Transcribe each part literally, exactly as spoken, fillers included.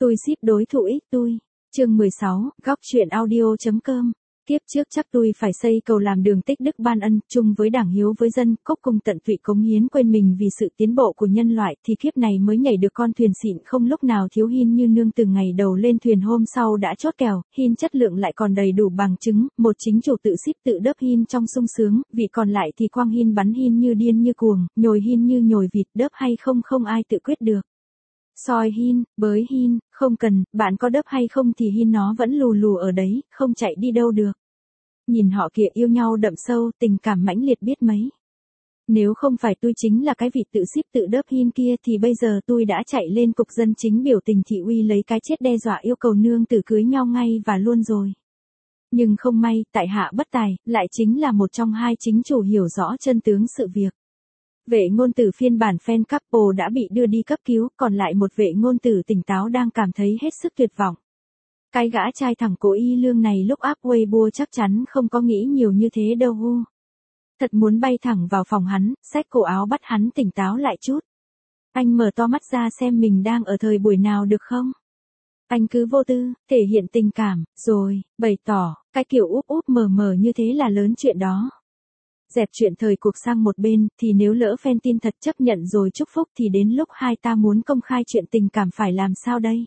Tôi ship đối thủ ít tôi. Chương mười sáu, góc truyện audio chấm com. Kiếp trước chắc tôi phải xây cầu làm đường tích đức ban ân, chung với đảng hiếu với dân, cốc cùng tận tụy cống hiến quên mình vì sự tiến bộ của nhân loại, thì kiếp này mới nhảy được con thuyền xịn không lúc nào thiếu hin như nương từ ngày đầu lên thuyền hôm sau đã chốt kèo, hin chất lượng lại còn đầy đủ bằng chứng, một chính chủ tự ship tự đớp hin trong sung sướng, vị còn lại thì quang hin bắn hin như điên như cuồng, nhồi hin như nhồi vịt, đớp hay không không ai tự quyết được. Soi hin, bới hin, không cần, bạn có đớp hay không thì hin nó vẫn lù lù ở đấy, không chạy đi đâu được. Nhìn họ kìa yêu nhau đậm sâu, tình cảm mãnh liệt biết mấy. Nếu không phải tôi chính là cái vị tự ship tự đớp hin kia thì bây giờ tôi đã chạy lên cục dân chính biểu tình thị uy lấy cái chết đe dọa yêu cầu nương tử cưới nhau ngay và luôn rồi. Nhưng không may, tại hạ bất tài, lại chính là một trong hai chính chủ hiểu rõ chân tướng sự việc. Vệ ngôn tử phiên bản fan couple đã bị đưa đi cấp cứu, còn lại một vệ ngôn tử tỉnh táo đang cảm thấy hết sức tuyệt vọng. Cái gã trai thẳng Cố Y Lương này lúc up Weibo chắc chắn không có nghĩ nhiều như thế đâu hu. Thật muốn bay thẳng vào phòng hắn, xách cổ áo bắt hắn tỉnh táo lại chút. Anh mở to mắt ra xem mình đang ở thời buổi nào được không? Anh cứ vô tư, thể hiện tình cảm, rồi, bày tỏ, cái kiểu úp úp mờ mờ như thế là lớn chuyện đó. Dẹp chuyện thời cuộc sang một bên, thì nếu lỡ fan tin thật chấp nhận rồi chúc phúc thì đến lúc hai ta muốn công khai chuyện tình cảm phải làm sao đây?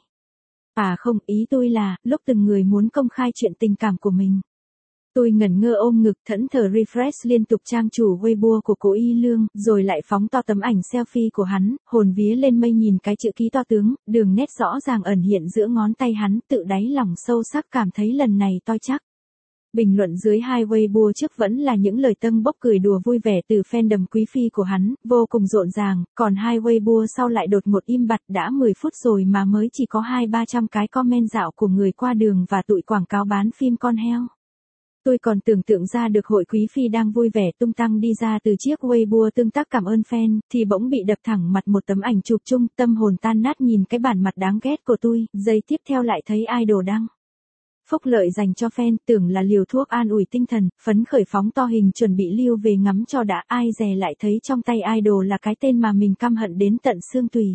À không, ý tôi là, lúc từng người muốn công khai chuyện tình cảm của mình. Tôi ngẩn ngơ ôm ngực thẫn thờ refresh liên tục trang chủ Weibo của Cố Y Lương, rồi lại phóng to tấm ảnh selfie của hắn, hồn vía lên mây nhìn cái chữ ký to tướng, đường nét rõ ràng ẩn hiện giữa ngón tay hắn, tự đáy lòng sâu sắc cảm thấy lần này toi chắc. Bình luận dưới hai Weibo trước vẫn là những lời tâng bốc cười đùa vui vẻ từ fandom quý phi của hắn, vô cùng rộn ràng, còn hai Weibo sau lại đột ngột im bặt đã mười phút rồi mà mới chỉ có hai ba trăm cái comment dạo của người qua đường và tụi quảng cáo bán phim con heo. Tôi còn tưởng tượng ra được hội quý phi đang vui vẻ tung tăng đi ra từ chiếc Weibo tương tác cảm ơn fan, thì bỗng bị đập thẳng mặt một tấm ảnh chụp chung, tâm hồn tan nát nhìn cái bản mặt đáng ghét của tôi, giây tiếp theo lại thấy idol đăng. Phúc lợi dành cho fan, tưởng là liều thuốc an ủi tinh thần, phấn khởi phóng to hình chuẩn bị lưu về ngắm cho đã, ai dè lại thấy trong tay idol là cái tên mà mình căm hận đến tận xương tủy.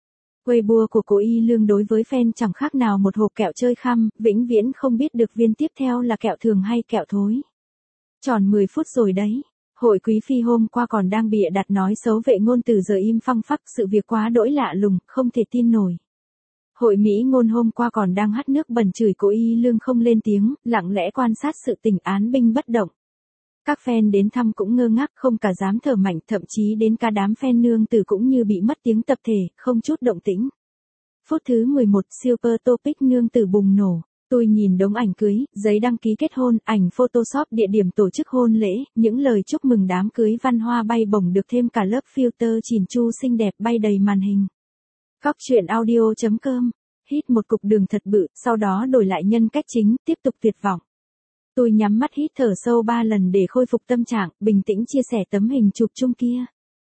Weibo của Cố Y Lương đối với fan chẳng khác nào một hộp kẹo chơi khăm, vĩnh viễn không biết được viên tiếp theo là kẹo thường hay kẹo thối. Tròn mười phút rồi đấy. Hội quý phi hôm qua còn đang bịa đặt nói xấu vệ ngôn từ giờ im phăng phắc, sự việc quá đỗi lạ lùng, không thể tin nổi. Hội Mỹ ngôn hôm qua còn đang hắt nước bẩn chửi Cố Y Lương không lên tiếng, lặng lẽ quan sát sự tình án binh bất động. Các fan đến thăm cũng ngơ ngác không cả dám thở mạnh, thậm chí đến cả đám fan nương tử cũng như bị mất tiếng tập thể, không chút động tĩnh. Phút thứ mười một, Super Topic nương tử bùng nổ. Tôi nhìn đống ảnh cưới, giấy đăng ký kết hôn, ảnh Photoshop địa điểm tổ chức hôn lễ, những lời chúc mừng đám cưới văn hoa bay bổng được thêm cả lớp filter chỉn chu xinh đẹp bay đầy màn hình. Góc truyện audio chấm com. Hít một cục đường thật bự, sau đó đổi lại nhân cách chính, tiếp tục tuyệt vọng. Tôi nhắm mắt hít thở sâu ba lần để khôi phục tâm trạng, bình tĩnh chia sẻ tấm hình chụp chung kia.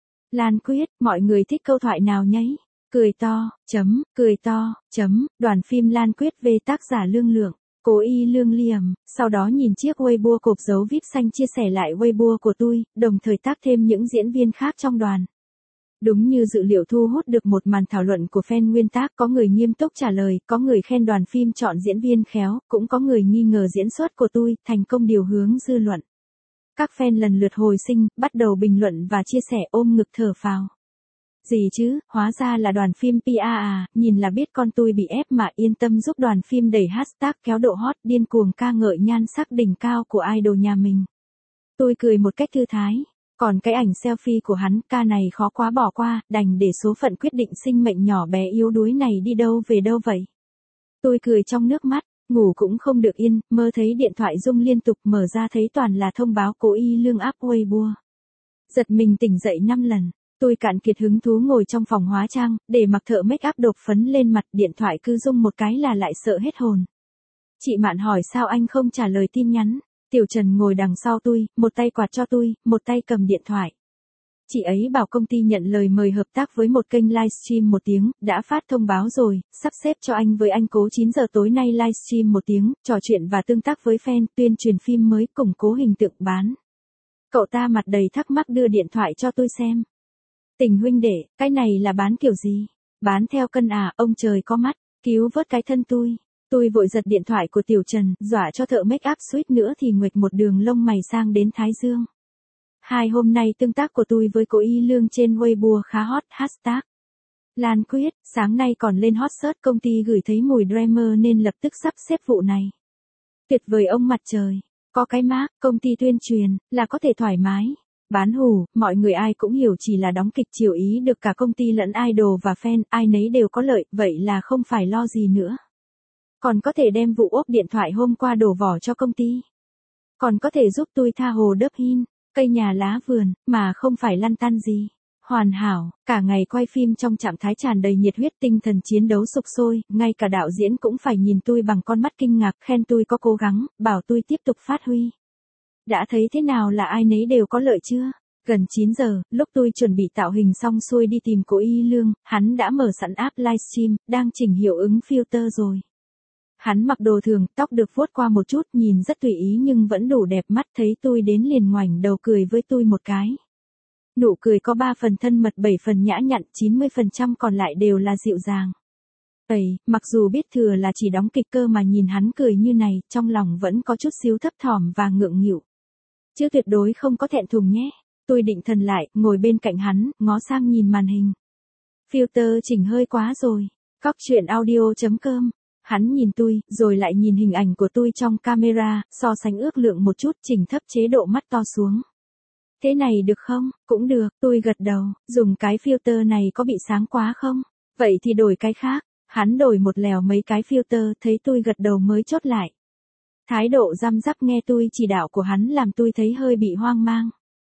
Lan Quyết, mọi người thích câu thoại nào nhấy? Cười to, chấm, cười to, chấm, đoàn phim Lan Quyết về tác giả Lương Lượng, Cố Y Lương Liam, sau đó nhìn chiếc Weibo cột dấu vip xanh chia sẻ lại Weibo của tôi, đồng thời tác thêm những diễn viên khác trong đoàn. Đúng như dự liệu thu hút được một màn thảo luận của fan nguyên tác, có người nghiêm túc trả lời, có người khen đoàn phim chọn diễn viên khéo, cũng có người nghi ngờ diễn xuất của tôi, thành công điều hướng dư luận. Các fan lần lượt hồi sinh, bắt đầu bình luận và chia sẻ ôm ngực thở phào. Gì chứ, hóa ra là đoàn phim pê a à, nhìn là biết con tôi bị ép mà yên tâm giúp đoàn phim đẩy hashtag kéo độ hot điên cuồng ca ngợi nhan sắc đỉnh cao của idol nhà mình. Tôi cười một cách thư thái. Còn cái ảnh selfie của hắn, ca này khó quá bỏ qua, đành để số phận quyết định sinh mệnh nhỏ bé yếu đuối này đi đâu về đâu vậy. Tôi cười trong nước mắt, ngủ cũng không được yên, mơ thấy điện thoại rung liên tục, mở ra thấy toàn là thông báo Cố Y Lương up Weibo. Giật mình tỉnh dậy năm lần, tôi cạn kiệt hứng thú ngồi trong phòng hóa trang, để mặc thợ make up đột phấn lên mặt, điện thoại cứ rung một cái là lại sợ hết hồn. Chị Mạn hỏi sao anh không trả lời tin nhắn. Tiểu Trần ngồi đằng sau tôi, một tay quạt cho tôi, một tay cầm điện thoại. Chị ấy bảo công ty nhận lời mời hợp tác với một kênh livestream một tiếng, đã phát thông báo rồi, sắp xếp cho anh với anh Cố chín giờ tối nay livestream một tiếng, trò chuyện và tương tác với fan, tuyên truyền phim mới, củng cố hình tượng bán. Cậu ta mặt đầy thắc mắc đưa điện thoại cho tôi xem. Tình huynh đệ, cái này là bán kiểu gì? Bán theo cân à, ông trời có mắt. Cứu vớt cái thân tôi. Tôi vội giật điện thoại của Tiểu Trần, dọa cho thợ make up suýt nữa thì nguệch một đường lông mày sang đến thái dương. Hai hôm nay tương tác của tôi với cô Y Lương trên Weibo khá hot, hashtag. Lan Quyết, sáng nay còn lên hot search công ty gửi thấy mùi Dreamer nên lập tức sắp xếp vụ này. Tuyệt vời ông mặt trời, có cái mác, công ty tuyên truyền, là có thể thoải mái. Bán hủ, mọi người ai cũng hiểu chỉ là đóng kịch chiều ý được cả công ty lẫn idol và fan, ai nấy đều có lợi, vậy là không phải lo gì nữa. Còn có thể đem vụ ốp điện thoại hôm qua đổ vỏ cho công ty. Còn có thể giúp tôi tha hồ đớp hin, cây nhà lá vườn, mà không phải lăn tăn gì. Hoàn hảo, cả ngày quay phim trong trạng thái tràn đầy nhiệt huyết, tinh thần chiến đấu sục sôi, ngay cả đạo diễn cũng phải nhìn tôi bằng con mắt kinh ngạc, khen tôi có cố gắng, bảo tôi tiếp tục phát huy. Đã thấy thế nào là ai nấy đều có lợi chưa? Gần chín giờ, lúc tôi chuẩn bị tạo hình xong xuôi đi tìm cô Y Lương, hắn đã mở sẵn app livestream, đang chỉnh hiệu ứng filter rồi. Hắn mặc đồ thường, tóc được vuốt qua một chút, nhìn rất tùy ý nhưng vẫn đủ đẹp mắt, thấy tôi đến liền ngoảnh đầu cười với tôi một cái. Nụ cười có ba phần thân mật, bảy phần nhã nhặn, chín mươi phần trăm còn lại đều là dịu dàng. Ây, mặc dù biết thừa là chỉ đóng kịch cơ mà nhìn hắn cười như này, trong lòng vẫn có chút xíu thấp thỏm và ngượng nghịu. Chứ tuyệt đối không có thẹn thùng nhé. Tôi định thần lại, ngồi bên cạnh hắn, ngó sang nhìn màn hình. Filter chỉnh hơi quá rồi. Góc truyện audio chấm com. Hắn nhìn tôi, rồi lại nhìn hình ảnh của tôi trong camera, so sánh ước lượng một chút, chỉnh thấp chế độ mắt to xuống. Thế này được không? Cũng được, tôi gật đầu, dùng cái filter này có bị sáng quá không? Vậy thì đổi cái khác. Hắn đổi một lèo mấy cái filter, thấy tôi gật đầu mới chốt lại. Thái độ răm rắp nghe tôi chỉ đạo của hắn làm tôi thấy hơi bị hoang mang.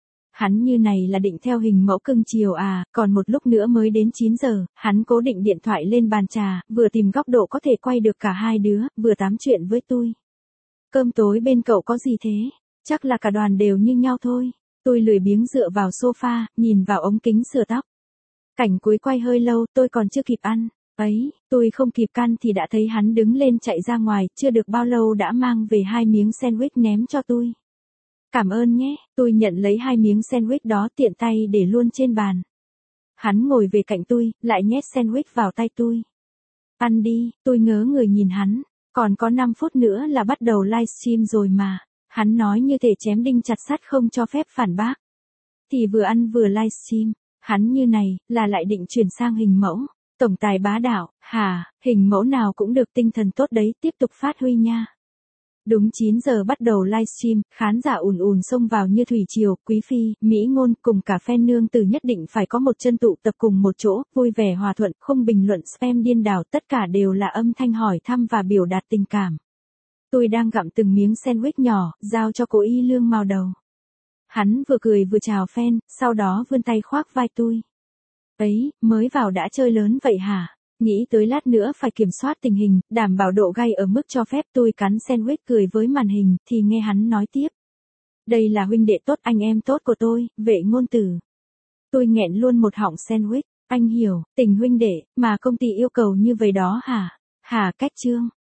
Hắn như này là định theo hình mẫu cưng chiều à, còn một lúc nữa mới đến chín giờ, hắn cố định điện thoại lên bàn trà, vừa tìm góc độ có thể quay được cả hai đứa, vừa tám chuyện với tôi. Cơm tối bên cậu có gì thế? Chắc là cả đoàn đều như nhau thôi. Tôi lười biếng dựa vào sofa, nhìn vào ống kính sửa tóc. Cảnh cuối quay hơi lâu, tôi còn chưa kịp ăn. Ấy, tôi không kịp căn thì đã thấy hắn đứng lên chạy ra ngoài, chưa được bao lâu đã mang về hai miếng sandwich ném cho tôi. Cảm ơn nhé, tôi nhận lấy hai miếng sandwich đó tiện tay để luôn trên bàn. Hắn ngồi về cạnh tôi, lại nhét sandwich vào tay tôi. Ăn đi, tôi ngớ người nhìn hắn, còn có năm phút nữa là bắt đầu livestream rồi mà. Hắn nói như thể chém đinh chặt sắt không cho phép phản bác. Thì vừa ăn vừa livestream, hắn như này, là lại định chuyển sang hình mẫu. Tổng tài bá đạo, hả, hình mẫu nào cũng được, tinh thần tốt đấy, tiếp tục phát huy nha. Đúng chín giờ bắt đầu livestream, khán giả ùn ùn xông vào như thủy triều, quý phi, mỹ ngôn cùng cả fan nương tử nhất định phải có một chân tụ tập cùng một chỗ, vui vẻ hòa thuận, không bình luận spam điên đảo, tất cả đều là âm thanh hỏi thăm và biểu đạt tình cảm. Tôi đang gặm từng miếng sandwich nhỏ, giao cho cô Y Lương màu đầu. Hắn vừa cười vừa chào fan, sau đó vươn tay khoác vai tôi. Ấy, mới vào đã chơi lớn vậy hả? Nghĩ tới lát nữa phải kiểm soát tình hình, đảm bảo độ gay ở mức cho phép, tôi cắn sandwich cười với màn hình, thì nghe hắn nói tiếp. Đây là huynh đệ tốt, anh em tốt của tôi, Vệ Ngôn Tử. Tôi nghẹn luôn một họng sandwich, anh hiểu, tình huynh đệ, mà công ty yêu cầu như vậy đó hả? Hả cách chương.